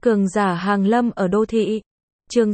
Cường giả hàng lâm ở đô thị. Chương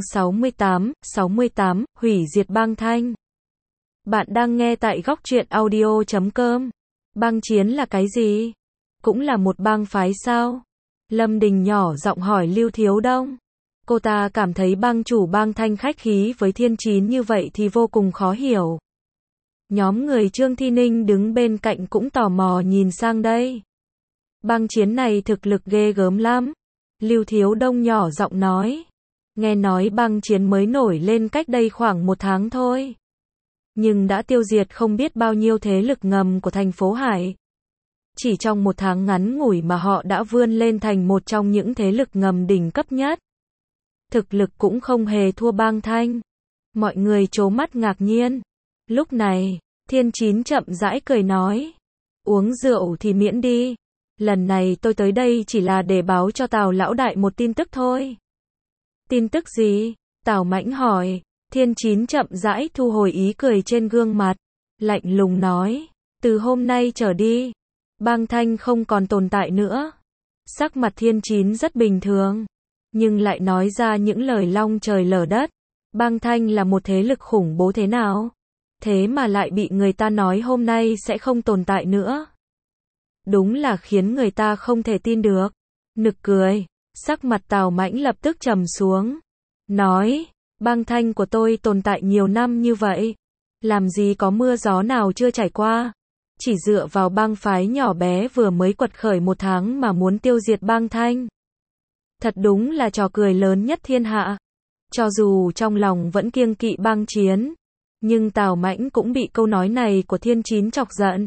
68, hủy diệt bang Thanh. Bạn đang nghe tại góc truyện audio.com. Bang Chiến là cái gì? Cũng là một bang phái sao? Lâm Đình nhỏ giọng hỏi Lưu Thiếu Đông. Cô ta cảm thấy bang chủ bang Thanh khách khí với Thiên Chín như vậy thì vô cùng khó hiểu. Nhóm người Trương Thi Ninh đứng bên cạnh cũng tò mò nhìn sang đây. Bang Chiến này thực lực ghê gớm lắm. Lưu Thiếu Đông nhỏ giọng nói. Nghe nói bang Chiến mới nổi lên cách đây khoảng 1 tháng thôi. Nhưng đã tiêu diệt không biết bao nhiêu thế lực ngầm của thành phố Hải. Chỉ trong 1 tháng ngắn ngủi mà họ đã vươn lên thành một trong những thế lực ngầm đỉnh cấp nhất. Thực lực cũng không hề thua bang Thanh. Mọi người trố mắt ngạc nhiên. Lúc này, Thiên Chín chậm rãi cười nói. Uống rượu thì miễn đi. Lần này tôi tới đây chỉ là để báo cho Tào lão đại một tin tức thôi. Tin tức gì? Tào Mãnh hỏi. Thiên Chín chậm rãi thu hồi ý cười trên gương mặt. Lạnh lùng nói. Từ hôm nay trở đi, bang Thanh không còn tồn tại nữa. Sắc mặt Thiên Chín rất bình thường. Nhưng lại nói ra những lời long trời lở đất. Bang Thanh là một thế lực khủng bố thế nào? Thế mà lại bị người ta nói hôm nay sẽ không tồn tại nữa. Đúng là khiến người ta không thể tin được. Nực cười. Sắc mặt Tào Mãnh lập tức trầm xuống. Nói, bang Thanh của tôi tồn tại nhiều năm như vậy. Làm gì có mưa gió nào chưa trải qua. Chỉ dựa vào bang phái nhỏ bé vừa mới quật khởi 1 tháng mà muốn tiêu diệt bang Thanh. Thật đúng là trò cười lớn nhất thiên hạ. Cho dù trong lòng vẫn kiêng kỵ bang Chiến. Nhưng Tào Mãnh cũng bị câu nói này của Thiên Chín chọc giận.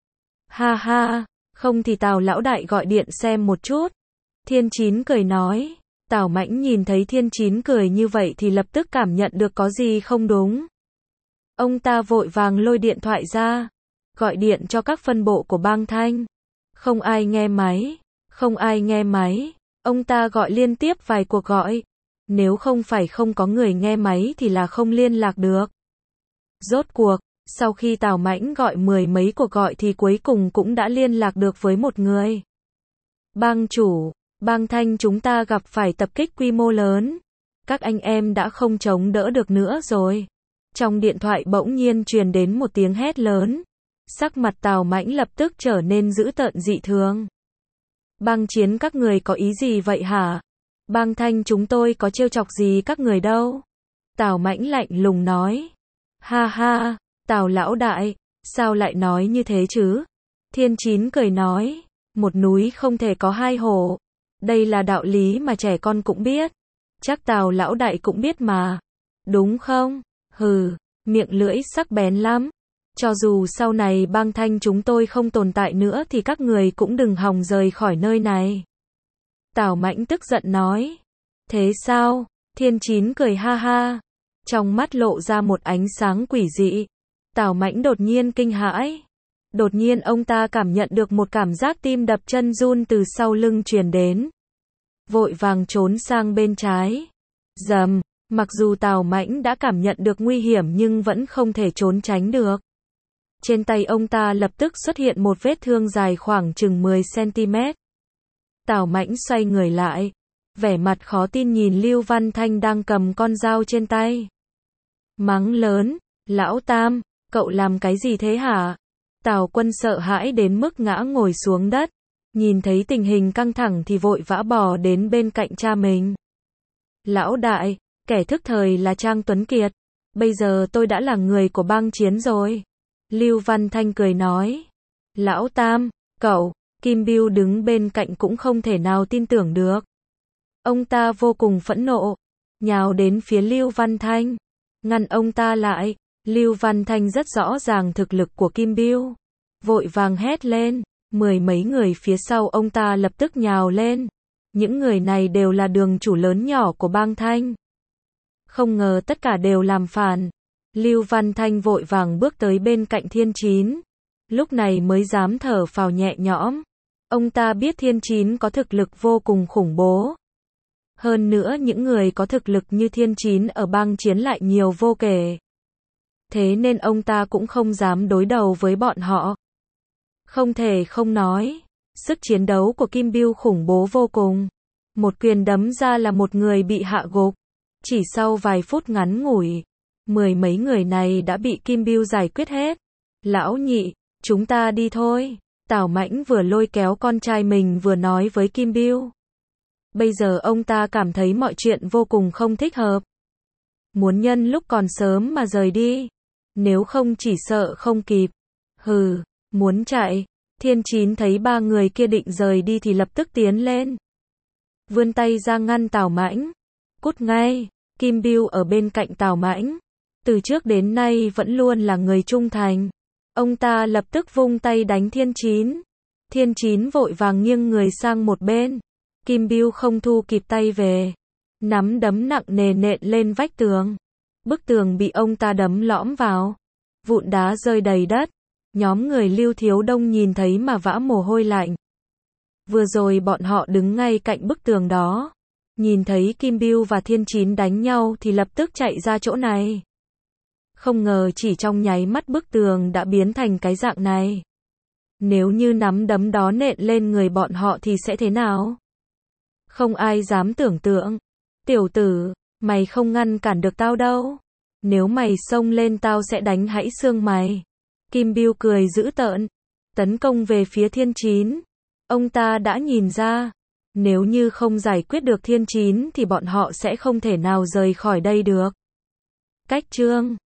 Ha ha, không thì Tào lão đại gọi điện xem một chút. Thiên Chín cười nói. Tào Mãnh nhìn thấy Thiên Chín cười như vậy thì lập tức cảm nhận được có gì không đúng. Ông ta vội vàng lôi điện thoại ra. Gọi điện cho các phân bộ của bang Thanh. Không ai nghe máy. Không ai nghe máy. Ông ta gọi liên tiếp vài cuộc gọi. Nếu không phải không có người nghe máy thì là không liên lạc được. Rốt cuộc, sau khi Tào Mãnh gọi 10 mấy cuộc gọi thì cuối cùng cũng đã liên lạc được với một người. Bang chủ, bang Thanh chúng ta gặp phải tập kích quy mô lớn. Các anh em đã không chống đỡ được nữa rồi. Trong điện thoại bỗng nhiên truyền đến một tiếng hét lớn. Sắc mặt Tào Mãnh lập tức trở nên dữ tợn dị thường. Bang Chiến các người có ý gì vậy hả? Bang Thanh chúng tôi có trêu chọc gì các người đâu? Tào Mãnh lạnh lùng nói. Ha ha, Tào lão đại, sao lại nói như thế chứ? Thiên Chín cười nói. Một núi không thể có 2 hổ. Đây là đạo lý mà trẻ con cũng biết. Chắc Tào lão đại cũng biết mà. Đúng không? Hừ, miệng lưỡi sắc bén lắm. Cho dù sau này bang Thanh chúng tôi không tồn tại nữa thì các người cũng đừng hòng rời khỏi nơi này. Tào Mãnh tức giận nói. Thế sao? Thiên Chín cười ha ha. Trong mắt lộ ra một ánh sáng quỷ dị. Tào Mãnh đột nhiên kinh hãi. Đột nhiên ông ta cảm nhận được một cảm giác tim đập chân run từ sau lưng truyền đến. Vội vàng trốn sang bên trái. Rầm, mặc dù Tào Mãnh đã cảm nhận được nguy hiểm nhưng vẫn không thể trốn tránh được. Trên tay ông ta lập tức xuất hiện một vết thương dài khoảng chừng 10 cm. Tào Mãnh xoay người lại. Vẻ mặt khó tin nhìn Lưu Văn Thanh đang cầm con dao trên tay. Mắng lớn. Lão Tam, cậu làm cái gì thế hả? Tào Quân sợ hãi đến mức ngã ngồi xuống đất. Nhìn thấy tình hình căng thẳng thì vội vã bò đến bên cạnh cha mình. Lão đại, kẻ thức thời là Trang Tuấn Kiệt. Bây giờ tôi đã là người của bang Chiến rồi. Lưu Văn Thanh cười nói. Lão Tam, cậu, Kim Bưu đứng bên cạnh cũng không thể nào tin tưởng được. Ông ta vô cùng phẫn nộ. Nhào đến phía Lưu Văn Thanh. Ngăn ông ta lại. Lưu Văn Thanh rất rõ ràng thực lực của Kim Bưu. Vội vàng hét lên. 10 mấy người phía sau ông ta lập tức nhào lên. Những người này đều là đường chủ lớn nhỏ của bang Thanh. Không ngờ tất cả đều làm phản. Lưu Văn Thanh vội vàng bước tới bên cạnh Thiên Chín. Lúc này mới dám thở phào nhẹ nhõm. Ông ta biết Thiên Chín có thực lực vô cùng khủng bố. Hơn nữa những người có thực lực như Thiên Chín ở bang Chiến lại nhiều vô kể. Thế nên ông ta cũng không dám đối đầu với bọn họ. Không thể không nói, sức chiến đấu của Kim Bưu khủng bố vô cùng. Một quyền đấm ra là một người bị hạ gục. Chỉ sau vài phút ngắn ngủi, mười mấy người này đã bị Kim Bưu giải quyết hết. Lão nhị, chúng ta đi thôi. Tào Mãnh vừa lôi kéo con trai mình vừa nói với Kim Bưu. Bây giờ ông ta cảm thấy mọi chuyện vô cùng không thích hợp. Muốn nhân lúc còn sớm mà rời đi. Nếu không chỉ sợ không kịp. Hừ, muốn chạy. Thiên Chín thấy ba người kia định rời đi thì lập tức tiến lên. Vươn tay ra ngăn Tào Mãnh. Cút ngay. Kim Bưu ở bên cạnh Tào Mãnh. Từ trước đến nay vẫn luôn là người trung thành. Ông ta lập tức vung tay đánh Thiên Chín. Thiên Chín vội vàng nghiêng người sang một bên. Kim Bưu không thu kịp tay về. Nắm đấm nặng nề nện lên vách tường. Bức tường bị ông ta đấm lõm vào. Vụn đá rơi đầy đất. Nhóm người Lưu Thiếu Đông nhìn thấy mà vã mồ hôi lạnh. Vừa rồi bọn họ đứng ngay cạnh bức tường đó. Nhìn thấy Kim Bưu và Thiên Chín đánh nhau thì lập tức chạy ra chỗ này. Không ngờ chỉ trong nháy mắt bức tường đã biến thành cái dạng này. Nếu như nắm đấm đó nện lên người bọn họ thì sẽ thế nào? Không ai dám tưởng tượng. Tiểu tử, mày không ngăn cản được tao đâu. Nếu mày xông lên tao sẽ đánh hãy xương mày. Kim Bưu cười dữ tợn. Tấn công về phía Thiên Chín. Ông ta đã nhìn ra. Nếu như không giải quyết được Thiên Chín thì bọn họ sẽ không thể nào rời khỏi đây được. Cách chương